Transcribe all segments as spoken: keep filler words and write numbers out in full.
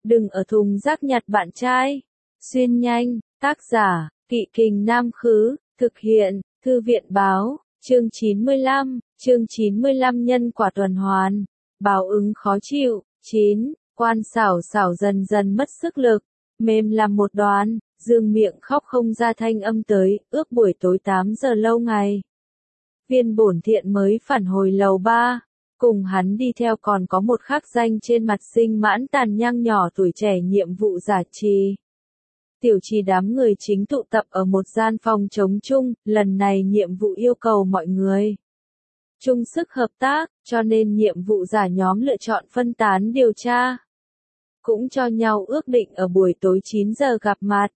Đừng ở thùng rác nhặt bạn trai. Xuyên nhanh, tác giả, Kỵ Kình Nam Khứ, thực hiện, Thư viện Báo, chương chín mươi lăm, chương chín mươi lăm nhân quả tuần hoàn, báo ứng khó chịu. chín. Quan xảo xảo dần dần mất sức lực, mềm làm một đoàn, dương miệng khóc không ra thanh âm tới, ước buổi tối tám giờ lâu ngày. Viên bổn thiện mới phản hồi lầu ba, cùng hắn đi theo còn có một khắc danh trên mặt sinh mãn tàn nhang nhỏ tuổi trẻ nhiệm vụ giả trì. Tiểu trì đám người chính tụ tập ở một gian phòng trống chung, lần này nhiệm vụ yêu cầu mọi người chung sức hợp tác, cho nên nhiệm vụ giả nhóm lựa chọn phân tán điều tra. Cũng cho nhau ước định ở buổi tối chín giờ gặp mặt.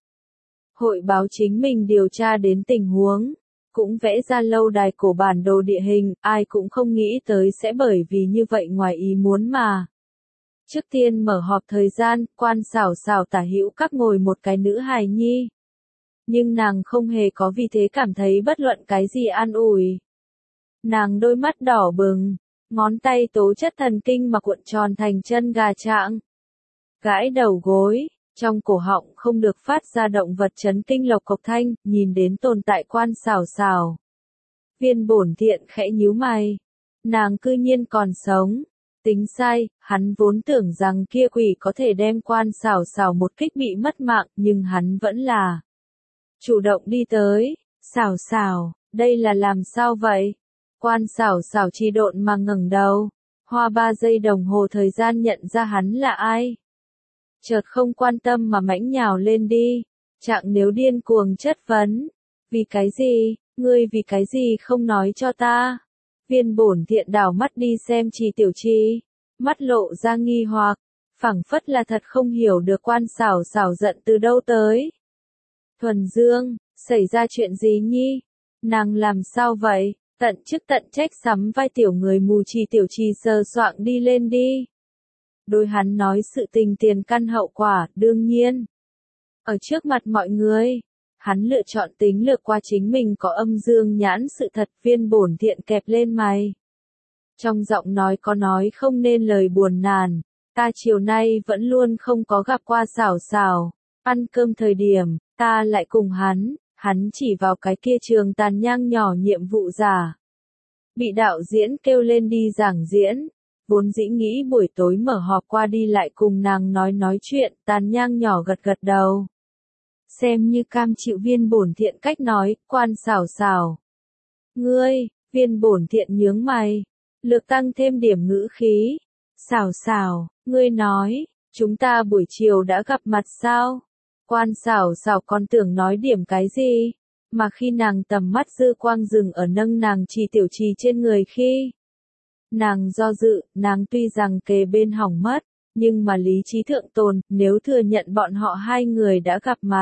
Hội báo chính mình điều tra đến tình huống, cũng vẽ ra lâu đài cổ bản đồ địa hình, ai cũng không nghĩ tới sẽ bởi vì như vậy ngoài ý muốn mà. Trước tiên mở họp thời gian, quan xảo xảo tả hữu các ngồi một cái nữ hài nhi. Nhưng nàng không hề có vì thế cảm thấy bất luận cái gì an ủi. Nàng đôi mắt đỏ bừng, ngón tay tố chất thần kinh mà cuộn tròn thành chân gà trạng. Gãi đầu gối, trong cổ họng không được phát ra động vật chấn kinh lộc cộc thanh, nhìn đến tồn tại quan xảo xảo. Viên bổn thiện khẽ nhíu mày. Nàng cư nhiên còn sống. Tính sai, hắn vốn tưởng rằng kia quỷ có thể đem quan xảo xảo một kích bị mất mạng, nhưng hắn vẫn là chủ động đi tới. Xảo xảo, đây là làm sao vậy? Quan xảo xảo chi độn mà ngẩng đầu, hoa ba giây đồng hồ thời gian nhận ra hắn là ai. Chợt không quan tâm mà mãnh nhào lên đi, trạng nếu điên cuồng chất vấn. Vì cái gì, ngươi vì cái gì không nói cho ta? Viên bổn thiện đảo mắt đi xem Trì Tiểu Trì, mắt lộ ra nghi hoặc, phảng phất là thật không hiểu được quan xảo xảo giận từ đâu tới. Thuần Dương, xảy ra chuyện gì nhi? Nàng làm sao vậy? Tận chức tận trách sắm vai tiểu người mù Trì Tiểu Trì sờ soạng đi lên đi. Đối hắn nói sự tình tiền căn hậu quả, đương nhiên. Ở trước mặt mọi người, hắn lựa chọn tính lược qua chính mình có âm dương nhãn sự thật. Viên bổn thiện kẹp lên mày. Trong giọng nói có nói không nên lời buồn nàn, ta chiều nay vẫn luôn không có gặp qua xảo xảo, ăn cơm thời điểm, ta lại cùng hắn, hắn chỉ vào cái kia trường tàn nhang nhỏ nhiệm vụ giả. Bị đạo diễn kêu lên đi giảng diễn. Vốn dĩ nghĩ buổi tối mở họp qua đi lại cùng nàng nói nói chuyện, tàn nhang nhỏ gật gật đầu. Xem như cam chịu viên bổn thiện cách nói, quan xảo xảo. Ngươi, viên bổn thiện nhướng mày, lược tăng thêm điểm ngữ khí. Xảo xảo, ngươi nói, chúng ta buổi chiều đã gặp mặt sao? Quan xảo xảo còn tưởng nói điểm cái gì, mà khi nàng tầm mắt dư quang dừng ở nâng nàng Trì Tiểu Trì trên người khi. Nàng do dự, nàng tuy rằng kề bên hỏng mất, nhưng mà lý trí thượng tồn, nếu thừa nhận bọn họ hai người đã gặp mặt.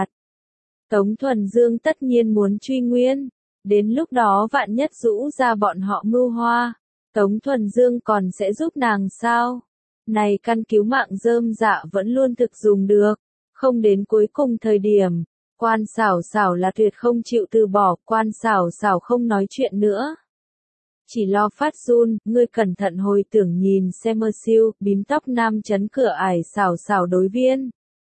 Tống Thuần Dương tất nhiên muốn truy nguyên, đến lúc đó vạn nhất rũ ra bọn họ mưu hoa, Tống Thuần Dương còn sẽ giúp nàng sao? Này căn cứu mạng rơm dạ vẫn luôn thực dùng được, không đến cuối cùng thời điểm, quan xảo xảo là tuyệt không chịu từ bỏ, quan xảo xảo không nói chuyện nữa. Chỉ lo phát run, ngươi cẩn thận hồi tưởng nhìn xem mơ siêu, bím tóc nam chấn cửa ải xảo xảo đối viên.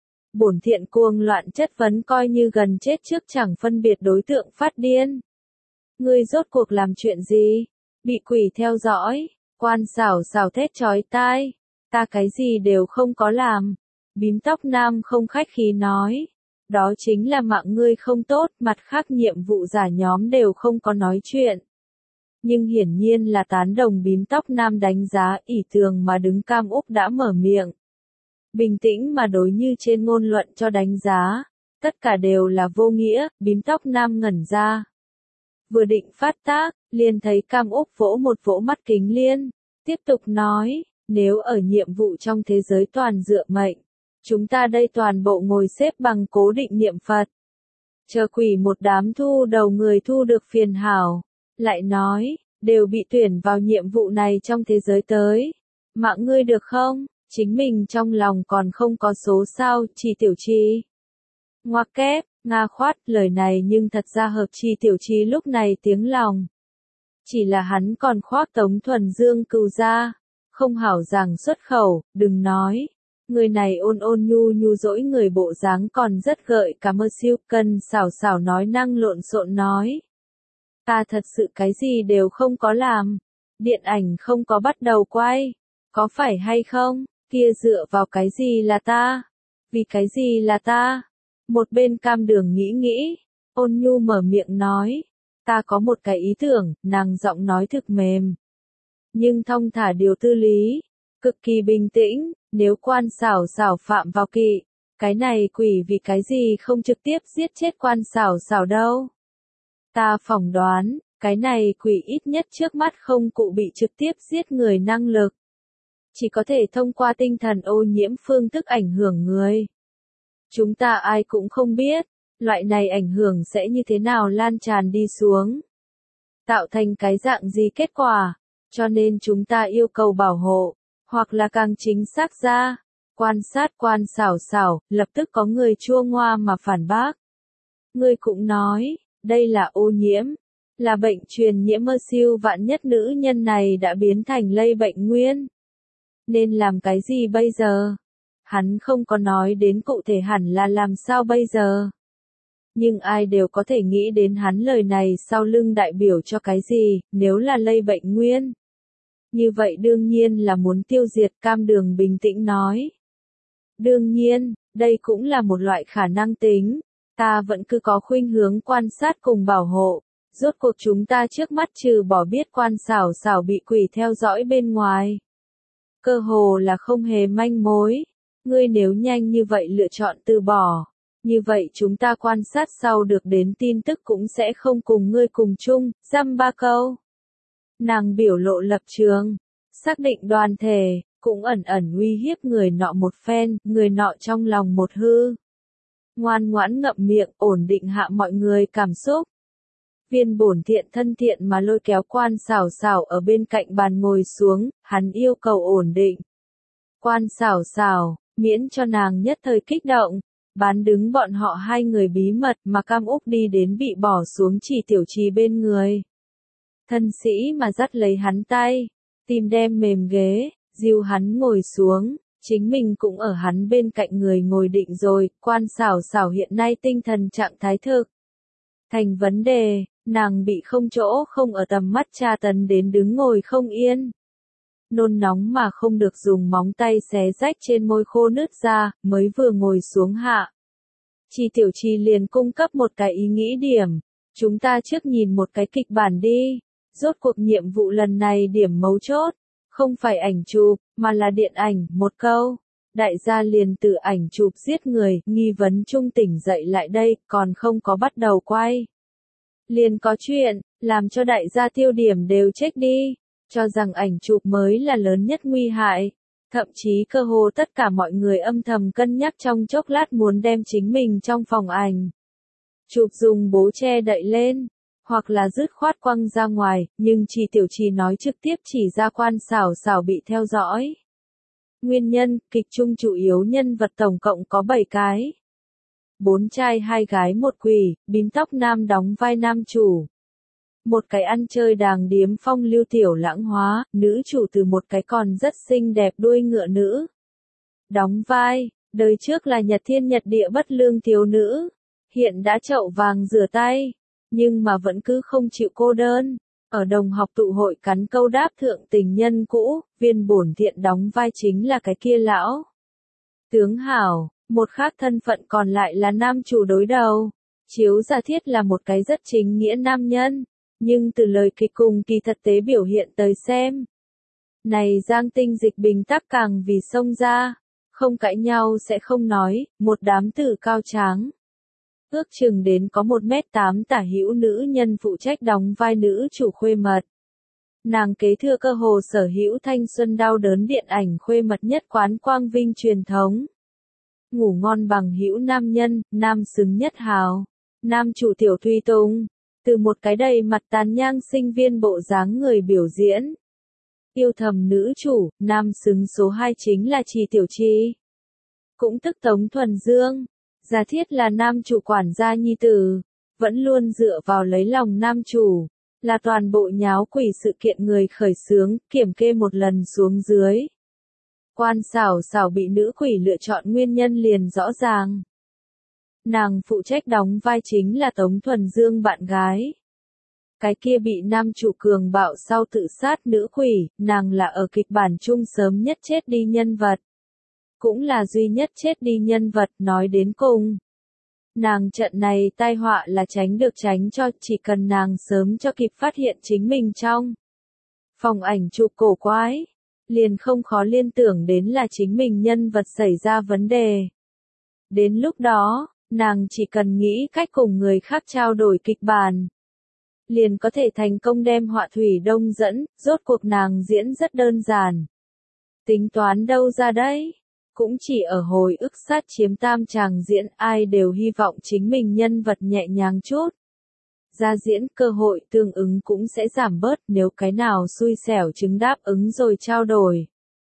Bổn thiện cuồng loạn chất vấn coi như gần chết trước chẳng phân biệt đối tượng phát điên. Ngươi rốt cuộc làm chuyện gì? Bị quỷ theo dõi, quan xảo xảo thét chói tai. Ta cái gì đều không có làm. Bím tóc nam không khách khí nói. Đó chính là mạng ngươi không tốt, mặt khác nhiệm vụ giả nhóm đều không có nói chuyện. Nhưng hiển nhiên là tán đồng bím tóc nam đánh giá ỷ tường mà đứng Cam Úc đã mở miệng. Bình tĩnh mà đối như trên ngôn luận cho đánh giá, tất cả đều là vô nghĩa, bím tóc nam ngẩn ra. Vừa định phát tác, liền thấy Cam Úc vỗ một vỗ mắt Kính Liên, tiếp tục nói, nếu ở nhiệm vụ trong thế giới toàn dựa mệnh, chúng ta đây toàn bộ ngồi xếp bằng cố định niệm Phật. Chờ quỷ một đám thu đầu người thu được phiền hảo. Lại nói, đều bị tuyển vào nhiệm vụ này trong thế giới tới. Mạng ngươi được không? Chính mình trong lòng còn không có số sao, Trì Tiểu Trì. Ngoặc kép, Nga khoát, lời này nhưng thật ra hợp Trì Tiểu Trì lúc này tiếng lòng. Chỉ là hắn còn khoác Tống Thuần Dương cừu ra, không hảo giảng xuất khẩu, đừng nói. Người này ôn ôn nhu nhu dỗi người bộ dáng còn rất gợi cả mơ siêu cân xảo xảo nói năng lộn xộn nói. Ta thật sự cái gì đều không có làm. Điện ảnh không có bắt đầu quay. Có phải hay không? Kia dựa vào cái gì là ta? Vì cái gì là ta? Một bên cam đường nghĩ nghĩ. Ôn nhu mở miệng nói. Ta có một cái ý tưởng, nàng giọng nói thực mềm. Nhưng thong thả điều tư lý. Cực kỳ bình tĩnh, nếu quan xảo xảo phạm vào kỵ. Cái này quỷ vì cái gì không trực tiếp giết chết quan xảo xảo đâu. Ta phỏng đoán, cái này quỷ ít nhất trước mắt không cụ bị trực tiếp giết người năng lực. Chỉ có thể thông qua tinh thần ô nhiễm phương thức ảnh hưởng người. Chúng ta ai cũng không biết, loại này ảnh hưởng sẽ như thế nào lan tràn đi xuống. Tạo thành cái dạng gì kết quả, cho nên chúng ta yêu cầu bảo hộ, hoặc là càng chính xác ra. Quan sát quan xảo xảo, lập tức có người chua ngoa mà phản bác. Người cũng nói, đây là ô nhiễm, là bệnh truyền nhiễm mơ siêu vạn nhất nữ nhân này đã biến thành lây bệnh nguyên. Nên làm cái gì bây giờ? Hắn không có nói đến cụ thể hẳn là làm sao bây giờ. Nhưng ai đều có thể nghĩ đến hắn lời này sau lưng đại biểu cho cái gì, nếu là lây bệnh nguyên. Như vậy đương nhiên là muốn tiêu diệt, cam đường bình tĩnh nói. Đương nhiên, đây cũng là một loại khả năng tính. Ta vẫn cứ có khuynh hướng quan sát cùng bảo hộ. Rốt cuộc chúng ta trước mắt trừ bỏ biết quan xảo xảo bị quỷ theo dõi bên ngoài. Cơ hồ là không hề manh mối. Ngươi nếu nhanh như vậy lựa chọn từ bỏ. Như vậy chúng ta quan sát sau được đến tin tức cũng sẽ không cùng ngươi cùng chung, dăm ba câu. Nàng biểu lộ lập trường, xác định đoàn thể, cũng ẩn ẩn uy hiếp người nọ một phen, người nọ trong lòng một hư. Ngoan ngoãn ngậm miệng, ổn định hạ mọi người cảm xúc. Viên bổn thiện thân thiện mà lôi kéo quan xảo xảo ở bên cạnh bàn ngồi xuống, hắn yêu cầu ổn định. Quan xảo xảo, miễn cho nàng nhất thời kích động, bán đứng bọn họ hai người bí mật mà Cam Úc đi đến bị bỏ xuống chỉ tiểu trì bên người. Thân sĩ mà dắt lấy hắn tay, tìm đem mềm ghế, dìu hắn ngồi xuống, chính mình cũng ở hắn bên cạnh người ngồi định rồi, quan xảo xảo hiện nay tinh thần trạng thái thực. Thành vấn đề, nàng bị không chỗ không ở tầm mắt tra tấn đến đứng ngồi không yên. Nôn nóng mà không được dùng móng tay xé rách trên môi khô nứt ra, mới vừa ngồi xuống hạ. Chi tiểu trì liền cung cấp một cái ý nghĩ điểm, chúng ta trước nhìn một cái kịch bản đi, rốt cuộc nhiệm vụ lần này điểm mấu chốt, không phải ảnh chụp, mà là điện ảnh, một câu. Đại gia liền từ ảnh chụp giết người, nghi vấn trung tỉnh dậy lại đây, còn không có bắt đầu quay. Liền có chuyện, làm cho đại gia tiêu điểm đều check đi, cho rằng ảnh chụp mới là lớn nhất nguy hại. Thậm chí cơ hồ tất cả mọi người âm thầm cân nhắc trong chốc lát muốn đem chính mình trong phòng ảnh. Chụp dùng bố che đậy lên, hoặc là dứt khoát quăng ra ngoài, nhưng chỉ tiểu trì nói trực tiếp chỉ ra quan xảo xảo bị theo dõi. Nguyên nhân, kịch chung chủ yếu nhân vật tổng cộng có bảy cái. Bốn trai hai gái một quỷ, bím tóc nam đóng vai nam chủ. Một cái ăn chơi đàng điếm phong lưu tiểu lãng hóa, nữ chủ từ một cái còn rất xinh đẹp đuôi ngựa nữ. Đóng vai, đời trước là nhật thiên nhật địa bất lương thiếu nữ, hiện đã chậu vàng rửa tay, nhưng mà vẫn cứ không chịu cô đơn. Ở đồng học tụ hội cắn câu đáp thượng tình nhân cũ, viên bổn thiện đóng vai chính là cái kia lão tướng hảo, một khác thân phận còn lại là nam chủ đối đầu. Chiếu giả thiết là một cái rất chính nghĩa nam nhân, nhưng từ lời kịch cùng kỳ thực tế biểu hiện tới xem. Này Giang Tinh Dịch bình tắc càng vì xông ra, không cãi nhau sẽ không nói, một đám tử cao tráng. Ước chừng đến có một mét tám tả hữu nữ nhân phụ trách đóng vai nữ chủ khuê mật. Nàng kế thừa cơ hồ sở hữu thanh xuân đau đớn điện ảnh khuê mật nhất quán quang vinh truyền thống. Ngủ ngon bằng hữu nam nhân, nam xứng nhất hào. Nam chủ tiểu Thùy Tùng, từ một cái đầy mặt tàn nhang sinh viên bộ dáng người biểu diễn. Yêu thầm nữ chủ, nam xứng số hai chính là Trì Tiểu Trì. Cũng tức Tống Thuần Dương. Giả thiết là nam chủ quản gia nhi tử, vẫn luôn dựa vào lấy lòng nam chủ, là toàn bộ nháo quỷ sự kiện người khởi xướng, kiểm kê một lần xuống dưới. Quan Sảo Sảo bị nữ quỷ lựa chọn nguyên nhân liền rõ ràng. Nàng phụ trách đóng vai chính là Tống Thuần Dương bạn gái. Cái kia bị nam chủ cường bạo sau tự sát nữ quỷ, nàng là ở kịch bản chung sớm nhất chết đi nhân vật. Cũng là duy nhất chết đi nhân vật nói đến cùng. Nàng trận này tai họa là tránh được tránh cho, chỉ cần nàng sớm cho kịp phát hiện chính mình trong phòng ảnh chụp cổ quái, liền không khó liên tưởng đến là chính mình nhân vật xảy ra vấn đề. Đến lúc đó, nàng chỉ cần nghĩ cách cùng người khác trao đổi kịch bản, liền có thể thành công đem họa thủy đông dẫn, rốt cuộc nàng diễn rất đơn giản. Tính toán đâu ra đấy? Cũng chỉ ở hồi ức sát chiếm tam chàng diễn, ai đều hy vọng chính mình nhân vật nhẹ nhàng chút. Ra diễn cơ hội tương ứng cũng sẽ giảm bớt, nếu cái nào xui xẻo chứng đáp ứng rồi trao đổi.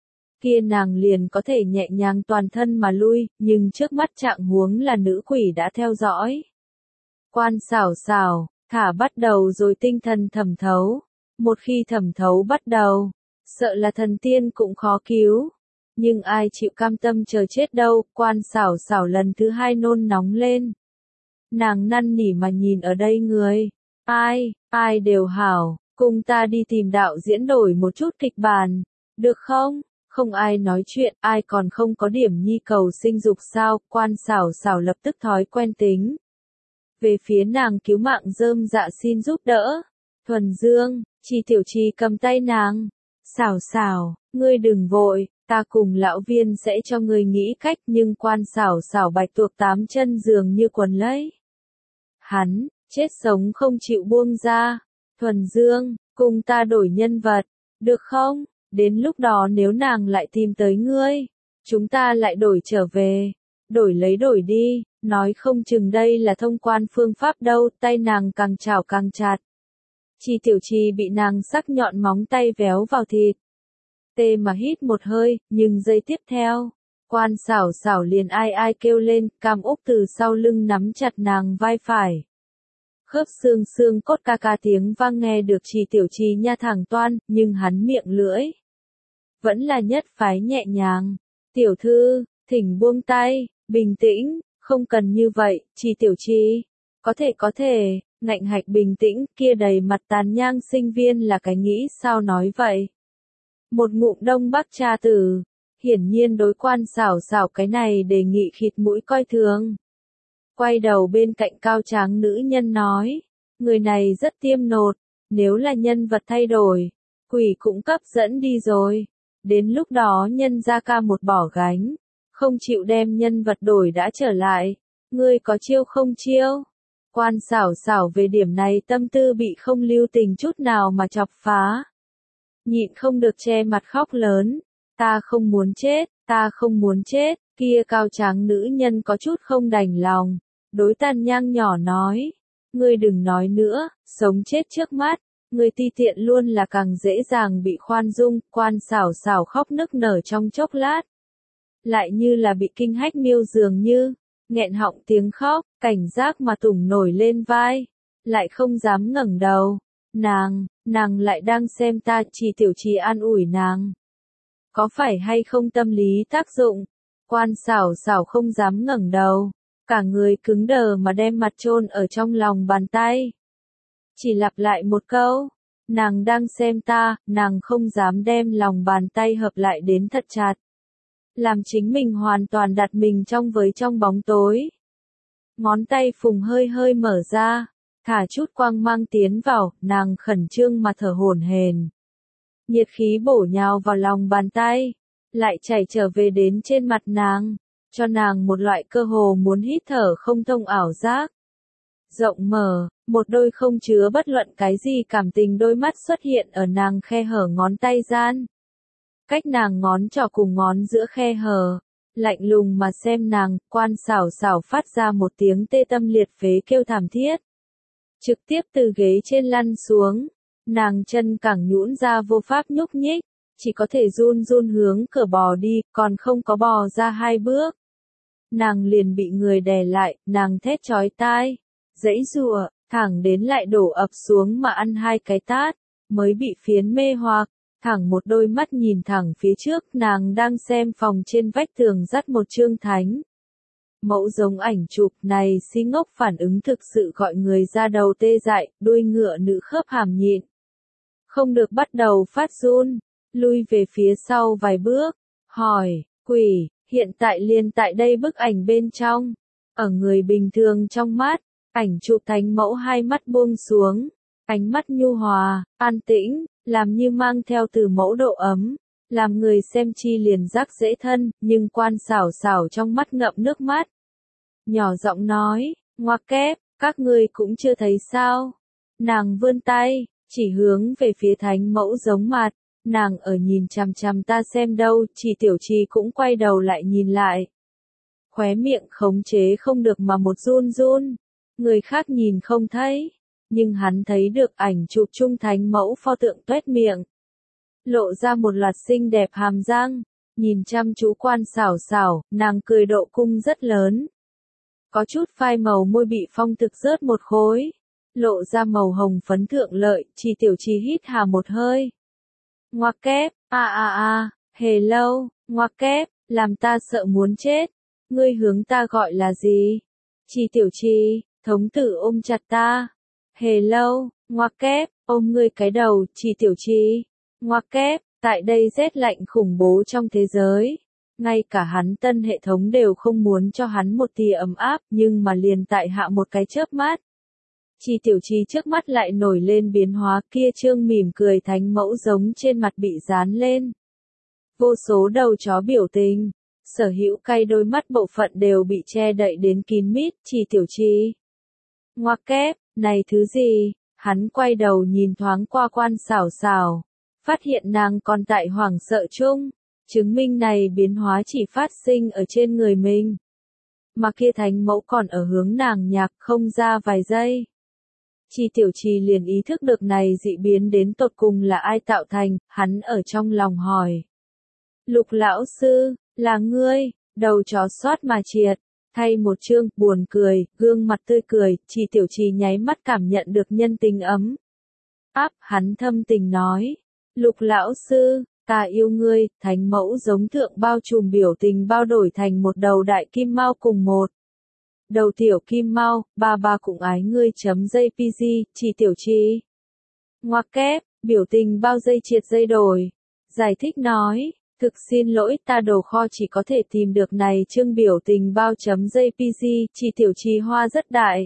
Kia nàng liền có thể nhẹ nhàng toàn thân mà lui, nhưng trước mắt trạng huống là nữ quỷ đã theo dõi. Quan Sảo Sảo, thả bắt đầu rồi tinh thần thẩm thấu. Một khi thẩm thấu bắt đầu, sợ là thần tiên cũng khó cứu. Nhưng ai chịu cam tâm chờ chết đâu, Quan Sảo Sảo lần thứ hai nôn nóng lên. Nàng năn nỉ mà nhìn ở đây người. Ai, ai đều hảo, cùng ta đi tìm đạo diễn đổi một chút kịch bản. Được không? Không ai nói chuyện, ai còn không có điểm nhi cầu sinh dục sao, Quan Sảo Sảo lập tức thói quen tính. Về phía nàng cứu mạng rơm dạ xin giúp đỡ. Thuần Dương, Chi Tiểu Chi cầm tay nàng. Sảo Sảo, ngươi đừng vội, ta cùng lão viên sẽ cho ngươi nghĩ cách, nhưng Quan Sảo Sảo bạch tuộc tám chân dường như quần lấy. Hắn, chết sống không chịu buông ra. Thuần Dương, cùng ta đổi nhân vật, được không? Đến lúc đó nếu nàng lại tìm tới ngươi, chúng ta lại đổi trở về. Đổi lấy đổi đi, nói không chừng đây là thông quan phương pháp đâu, tay nàng càng chảo càng chặt. Chi Tiểu Chi bị nàng sắc nhọn móng tay véo vào thịt. Tê mà hít một hơi, nhưng giây tiếp theo, Quan Sảo Sảo liền ai ai kêu lên, Cam Úc từ sau lưng nắm chặt nàng vai phải. Khớp xương xương cốt ca ca tiếng vang nghe được Chi Tiểu Chi nha thẳng toan, nhưng hắn miệng lưỡi vẫn là nhất phái nhẹ nhàng. Tiểu thư, thỉnh buông tay, bình tĩnh, không cần như vậy, Chi Tiểu Chi. Có thể có thể, ngạnh hạch bình tĩnh, kia đầy mặt tàn nhang sinh viên là cái nghĩ sao nói vậy. Một ngụm đông bắc trà tử, hiển nhiên đối Quan Sảo Sảo cái này đề nghị khịt mũi coi thường. Quay đầu bên cạnh cao tráng nữ nhân nói, người này rất tiêm nột, nếu là nhân vật thay đổi, quỷ cũng cấp dẫn đi rồi. Đến lúc đó nhân ra ca một bỏ gánh, không chịu đem nhân vật đổi đã trở lại, ngươi có chiêu không chiêu? Quan Sảo Sảo về điểm này tâm tư bị không lưu tình chút nào mà chọc phá. Nhịn không được che mặt khóc lớn, ta không muốn chết, ta không muốn chết, kia cao tráng nữ nhân có chút không đành lòng, đối Tàn Nhang nhỏ nói, ngươi đừng nói nữa, sống chết trước mắt, ngươi ti tiện luôn là càng dễ dàng bị khoan dung. Quan Sảo Sảo khóc nức nở trong chốc lát, lại như là bị kinh hách miêu dường như, nghẹn họng tiếng khóc, cảnh giác mà tủng nổi lên vai, lại không dám ngẩng đầu. Nàng, nàng lại đang xem ta, Chi Tiểu Chi an ủi nàng. Có phải hay không tâm lý tác dụng? Quan Sảo Sảo không dám ngẩng đầu, cả người cứng đờ mà đem mặt chôn ở trong lòng bàn tay. Chỉ lặp lại một câu, nàng đang xem ta, nàng không dám đem lòng bàn tay hợp lại đến thật chặt. Làm chính mình hoàn toàn đặt mình trong với trong bóng tối. Ngón tay phùng hơi hơi mở ra, thả chút quang mang tiến vào, nàng khẩn trương mà thở hổn hển. Nhiệt khí bổ nhào vào lòng bàn tay, lại chảy trở về đến trên mặt nàng, cho nàng một loại cơ hồ muốn hít thở không thông ảo giác. Rộng mở, một đôi không chứa bất luận cái gì cảm tình đôi mắt xuất hiện ở nàng khe hở ngón tay gian. Cách nàng ngón trỏ cùng ngón giữa khe hở, lạnh lùng mà xem nàng. Quan Sảo Sảo phát ra một tiếng tê tâm liệt phế kêu thảm thiết. Trực tiếp từ ghế trên lăn xuống, nàng chân cẳng nhũn ra vô pháp nhúc nhích, chỉ có thể run run hướng cửa bò đi, còn không có bò ra hai bước. Nàng liền bị người đè lại, nàng thét chói tai, giãy giụa, thẳng đến lại đổ ập xuống mà ăn hai cái tát, mới bị phiến mê hoặc. thẳng một đôi mắt nhìn thẳng phía trước, nàng đang xem phòng trên vách tường dắt một chương thánh mẫu giống ảnh chụp này, si ngốc phản ứng thực sự gọi người ra đầu tê dại, đuôi ngựa nữ khớp hàm nhịn không được bắt đầu phát run, lui về phía sau vài bước, hỏi, quỷ, hiện tại liền tại đây bức ảnh bên trong, ở người bình thường trong mắt, ảnh chụp thánh mẫu hai mắt buông xuống, ánh mắt nhu hòa, an tĩnh, làm như mang theo từ mẫu độ ấm, làm người xem chi liền giác dễ thân, nhưng quan xảo xảo trong mắt ngậm nước mắt. Nhỏ giọng nói, ngoặc kép, các ngươi cũng chưa thấy sao. Nàng vươn tay, chỉ hướng về phía thánh mẫu giống mặt, nàng ở nhìn chằm chằm ta xem đâu, chỉ tiểu trì cũng quay đầu lại nhìn lại. Khóe miệng khống chế không được mà một run run, người khác nhìn không thấy, nhưng hắn thấy được ảnh chụp chung thánh mẫu pho tượng tuét miệng. Lộ ra một loạt xinh đẹp hàm răng, nhìn chăm chú quan xảo xảo, nàng cười độ cung rất lớn. Có chút phai màu môi bị phong thực rớt một khối, lộ ra màu hồng phấn thượng lợi, chỉ tiểu trì hít hà một hơi. Ngoặc kép, a a a, hề lâu, ngoặc kép, làm ta sợ muốn chết, ngươi hướng ta gọi là gì? Chỉ tiểu trì, thống tử ôm chặt ta. Hề lâu, ngoặc kép, ôm ngươi cái đầu, chỉ tiểu trì. Ngoặc kép, tại đây rét lạnh khủng bố trong thế giới. Ngay cả hắn tân hệ thống đều không muốn cho hắn một tia ấm áp, nhưng mà liền tại hạ một cái chớp mắt. Chỉ tiểu trì trước mắt lại nổi lên biến hóa, kia trương mỉm cười thánh mẫu giống trên mặt bị dán lên. Vô số đầu chó biểu tình, sở hữu cay đôi mắt bộ phận đều bị che đậy đến kín mít, chỉ tiểu trì. Ngoặc kép, này thứ gì? Hắn quay đầu nhìn thoáng qua quan xảo xảo, phát hiện nàng còn tại hoảng sợ chung, chứng minh này biến hóa chỉ phát sinh ở trên người mình. Mà kia thánh mẫu còn ở hướng nàng nhạc không ra vài giây. Chi tiểu trì liền ý thức được này dị biến đến tột cùng là ai tạo thành, hắn ở trong lòng hỏi. Lục lão sư, là ngươi, đầu chó xoát mà triệt, thay một chương, buồn cười, gương mặt tươi cười, chi tiểu trì nháy mắt cảm nhận được nhân tình ấm. Áp, hắn thâm tình nói. Lục lão sư, ta yêu ngươi, thánh mẫu giống thượng bao trùm biểu tình bao đổi thành một đầu đại kim mao cùng một. Đầu tiểu kim mao, ba ba cũng ái ngươi chấm dây pg, chỉ tiểu trì. Ngoặc kép, biểu tình bao dây triệt dây đổi. Giải thích nói, thực xin lỗi ta đồ kho chỉ có thể tìm được này chương biểu tình bao chấm dây pg, chỉ tiểu trì hoa rất đại.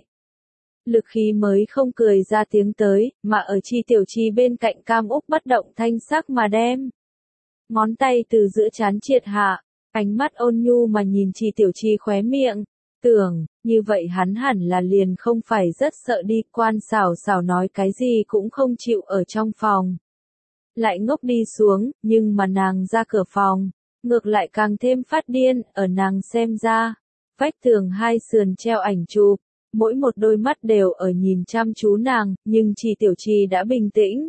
Lực khí mới không cười ra tiếng tới, mà ở chi tiểu trì bên cạnh cam úc bất động thanh sắc mà đem. Ngón tay từ giữa trán triệt hạ, ánh mắt ôn nhu mà nhìn chi tiểu trì khóe miệng. Tưởng, như vậy hắn hẳn là liền không phải rất sợ đi, quan xảo xảo nói cái gì cũng không chịu ở trong phòng. Lại ngốc đi xuống, nhưng mà nàng ra cửa phòng, ngược lại càng thêm phát điên, ở nàng xem ra. Vách tường hai sườn treo ảnh chụp, mỗi một đôi mắt đều ở nhìn chăm chú nàng, nhưng chỉ tiểu trì đã bình tĩnh.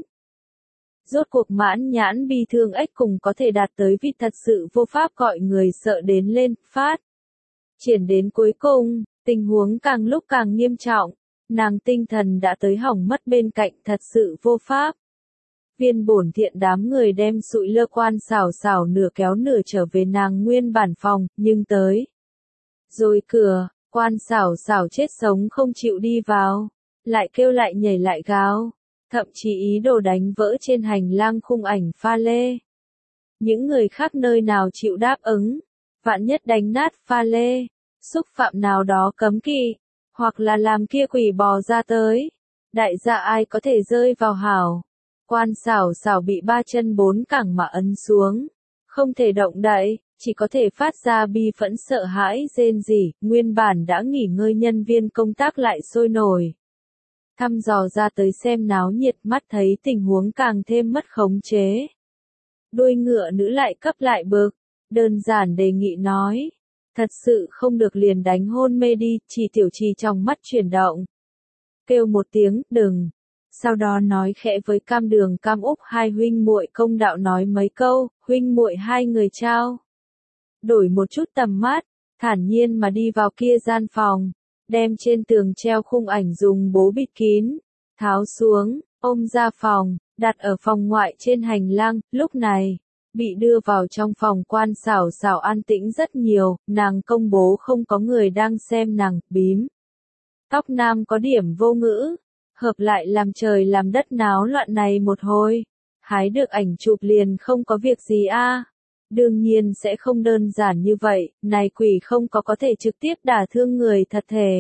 Rốt cuộc mãn nhãn bi thương ếch cùng có thể đạt tới vị thật sự vô pháp gọi người sợ đến lên, phát. Triển đến cuối cùng, tình huống càng lúc càng nghiêm trọng, nàng tinh thần đã tới hỏng mất bên cạnh thật sự vô pháp. Viên bổn thiện đám người đem sụi lơ quan xảo xảo nửa kéo nửa trở về nàng nguyên bản phòng, nhưng tới. Rồi cửa, quan xảo xảo chết sống không chịu đi vào, lại kêu lại nhảy lại gào, thậm chí ý đồ đánh vỡ trên hành lang khung ảnh pha lê. Những người khác nơi nào chịu đáp ứng, vạn nhất đánh nát pha lê, xúc phạm nào đó cấm kỵ, hoặc là làm kia quỷ bò ra tới. Đại gia ai có thể rơi vào hảo. Quan xảo xảo bị ba chân bốn cẳng mà ấn xuống, không thể động đậy, chỉ có thể phát ra bi phẫn sợ hãi rên rỉ, nguyên bản đã nghỉ ngơi nhân viên công tác lại sôi nổi. Thăm dò ra tới xem náo nhiệt, mắt thấy tình huống càng thêm mất khống chế. Đuôi ngựa nữ lại cấp lại bực, đơn giản đề nghị nói. Thật sự không được liền đánh hôn mê đi, chỉ tiểu trì trong mắt chuyển động. Kêu một tiếng, đừng. Sau đó nói khẽ với cam đường cam úc hai huynh muội công đạo nói mấy câu, huynh muội hai người trao. Đổi một chút tầm mắt, thản nhiên mà đi vào kia gian phòng, đem trên tường treo khung ảnh dùng bố bịt kín, tháo xuống, ôm ra phòng, đặt ở phòng ngoại trên hành lang, lúc này, bị đưa vào trong phòng quan xảo xảo an tĩnh rất nhiều, nàng công bố không có người đang xem nàng, bím. Tóc nam có điểm vô ngữ, hợp lại làm trời làm đất náo loạn này một hồi, hái được ảnh chụp liền không có việc gì a. Đương nhiên sẽ không đơn giản như vậy, này quỷ không có có thể trực tiếp đả thương người thật thể.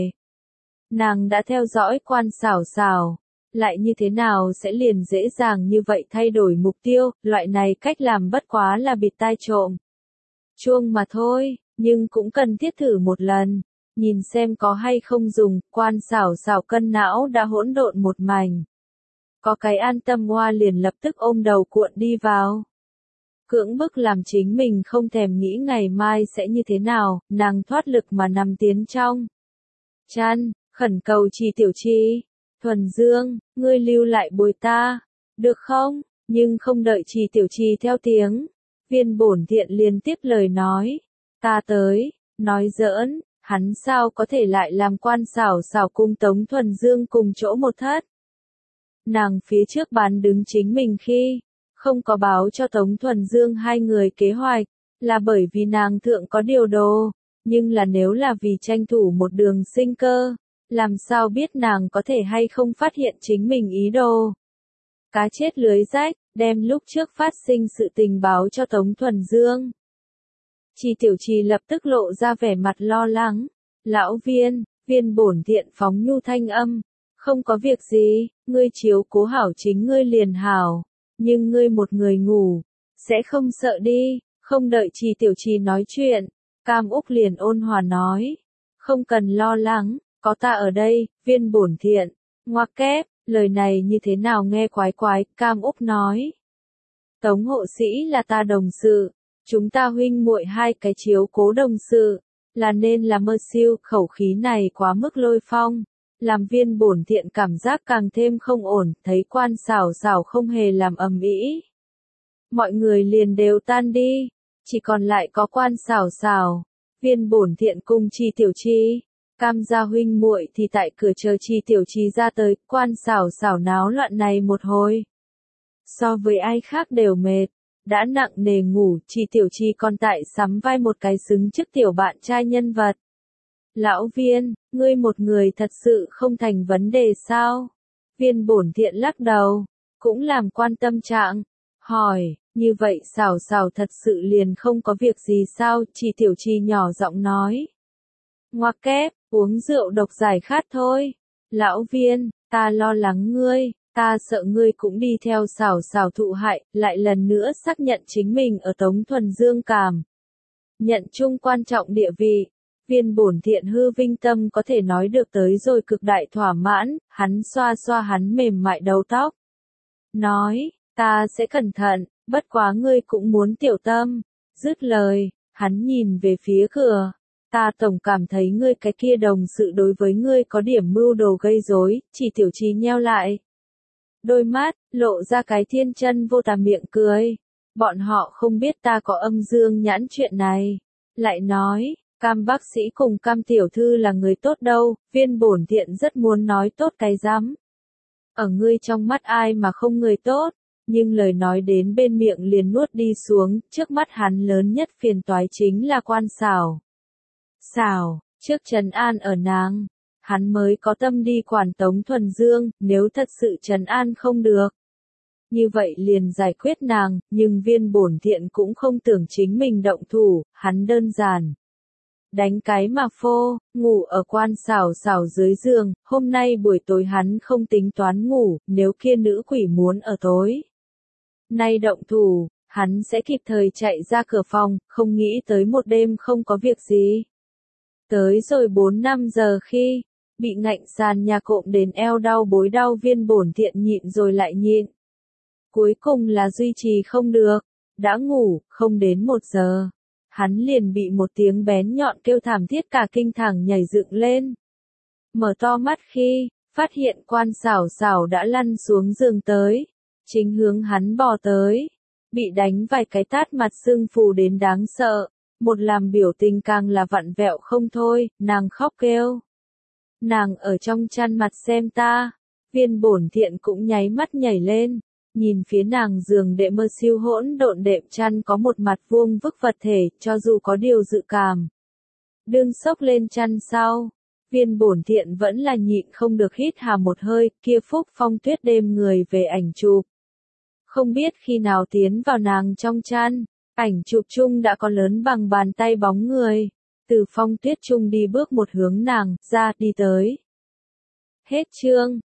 Nàng đã theo dõi quan xảo xảo, lại như thế nào sẽ liền dễ dàng như vậy thay đổi mục tiêu, loại này cách làm bất quá là bịt tai trộm chuông mà thôi, nhưng cũng cần thiết thử một lần, nhìn xem có hay không dùng, quan xảo xảo cân não đã hỗn độn một mảnh. Có cái an tâm hoa liền lập tức ôm đầu cuộn đi vào. Cưỡng bức làm chính mình không thèm nghĩ ngày mai sẽ như thế nào, nàng thoát lực mà nằm tiến trong chăn, khẩn cầu Trì Tiểu Trì, Thuần Dương, ngươi lưu lại bồi ta, được không? Nhưng không đợi Trì Tiểu Trì theo tiếng, Viên Bổn Thiện liền tiếp lời nói, ta tới, nói giỡn, hắn sao có thể lại làm quan xảo xảo cung Tống Thuần Dương cùng chỗ một thất. Nàng phía trước bán đứng chính mình khi không có báo cho Tống Thuần Dương hai người kế hoạch, là bởi vì nàng thượng có điều đồ, nhưng là nếu là vì tranh thủ một đường sinh cơ, làm sao biết nàng có thể hay không phát hiện chính mình ý đồ. Cá chết lưới rách, đem lúc trước phát sinh sự tình báo cho Tống Thuần Dương. Trì Tiểu Trì lập tức lộ ra vẻ mặt lo lắng, lão Viên, Viên Bổn Thiện phóng nhu thanh âm, không có việc gì, ngươi chiếu cố hảo chính ngươi liền hảo. Nhưng ngươi một người ngủ, sẽ không sợ đi, không đợi Trì Tiểu Trì nói chuyện, Cam Úc liền ôn hòa nói, không cần lo lắng, có ta ở đây, Viên Bổn Thiện, ngoặc kép, lời này như thế nào nghe quái quái, Cam Úc nói. Tống hộ sĩ là ta đồng sự, chúng ta huynh muội hai cái chiếu cố đồng sự, là nên là mơ siêu, khẩu khí này quá mức lôi phong. Làm Viên Bổn Thiện cảm giác càng thêm không ổn, thấy quan xảo xảo không hề làm ầm ĩ. Mọi người liền đều tan đi, chỉ còn lại có quan xảo xảo, Viên Bổn Thiện cùng Trì Tiểu Trì, Cam gia huynh muội thì tại cửa chờ Trì Tiểu Trì ra tới, quan xảo xảo náo loạn này một hồi. So với ai khác đều mệt, đã nặng nề ngủ, Trì Tiểu Trì còn tại sắm vai một cái xứng trước tiểu bạn trai nhân vật. Lão Viên, ngươi một người thật sự không thành vấn đề sao? Viên Bổn Thiện lắc đầu, cũng làm quan tâm trạng, hỏi, như vậy xảo xảo thật sự liền không có việc gì sao? Trì Tiểu Trì nhỏ giọng nói. Ngoặc kép, uống rượu độc giải khát thôi. Lão Viên, ta lo lắng ngươi, ta sợ ngươi cũng đi theo xảo xảo thụ hại, lại lần nữa xác nhận chính mình ở Tống Thuần Dương cảm. Nhận chung quan trọng địa vị. Viên Bổn Thiện hư vinh tâm có thể nói được tới rồi cực đại thỏa mãn, hắn xoa xoa hắn mềm mại đầu tóc. Nói, ta sẽ cẩn thận, bất quá ngươi cũng muốn tiểu tâm. Dứt lời, hắn nhìn về phía cửa. Ta tổng cảm thấy ngươi cái kia đồng sự đối với ngươi có điểm mưu đồ gây rối, Trì Tiểu Trì nheo lại. Đôi mắt, lộ ra cái thiên chân vô tà miệng cười. Bọn họ không biết ta có âm dương nhãn chuyện này. Lại nói. Cam bác sĩ cùng Cam tiểu thư là người tốt đâu, Viên Bổn Thiện rất muốn nói tốt cái rắm. Ở ngươi trong mắt ai mà không người tốt, nhưng lời nói đến bên miệng liền nuốt đi xuống, trước mắt hắn lớn nhất phiền toái chính là quan xảo. Xảo, trước trấn an ở nàng, hắn mới có tâm đi quản Tống Thuần Dương, nếu thật sự trấn an không được. Như vậy liền giải quyết nàng, nhưng Viên Bổn Thiện cũng không tưởng chính mình động thủ, hắn đơn giản. Đánh cái mà phô, ngủ ở quan xảo xảo dưới giường, hôm nay buổi tối hắn không tính toán ngủ, nếu kia nữ quỷ muốn ở tối. Nay động thủ, hắn sẽ kịp thời chạy ra cửa phòng, không nghĩ tới một đêm không có việc gì. Tới rồi bốn năm giờ khi, bị ngạnh sàn nhà cộm đến eo đau bối đau Viên Bổn Thiện nhịn rồi lại nhịn. Cuối cùng là duy trì không được, đã ngủ, không đến một giờ. Hắn liền bị một tiếng bén nhọn kêu thảm thiết cả kinh thẳng nhảy dựng lên. Mở to mắt khi, phát hiện quan xảo xảo đã lăn xuống giường tới, chính hướng hắn bò tới, bị đánh vài cái tát mặt sưng phù đến đáng sợ, một làm biểu tình càng là vặn vẹo không thôi, nàng khóc kêu. Nàng ở trong chăn mặt xem ta, Viên Bổn Thiện cũng nháy mắt nhảy lên, nhìn phía nàng giường đệm mơ siêu hỗn độn đệm chăn có một mặt vuông vức vật thể, cho dù có điều dự cảm. Đương xốc lên chăn sau, Viên Bổn Thiện vẫn là nhịn không được hít hà một hơi, kia Phúc Phong Tuyết đêm người về ảnh chụp. Không biết khi nào tiến vào nàng trong chăn, ảnh chụp chung đã có lớn bằng bàn tay bóng người, từ phong tuyết chung đi bước một hướng nàng, ra, đi tới. Hết chương.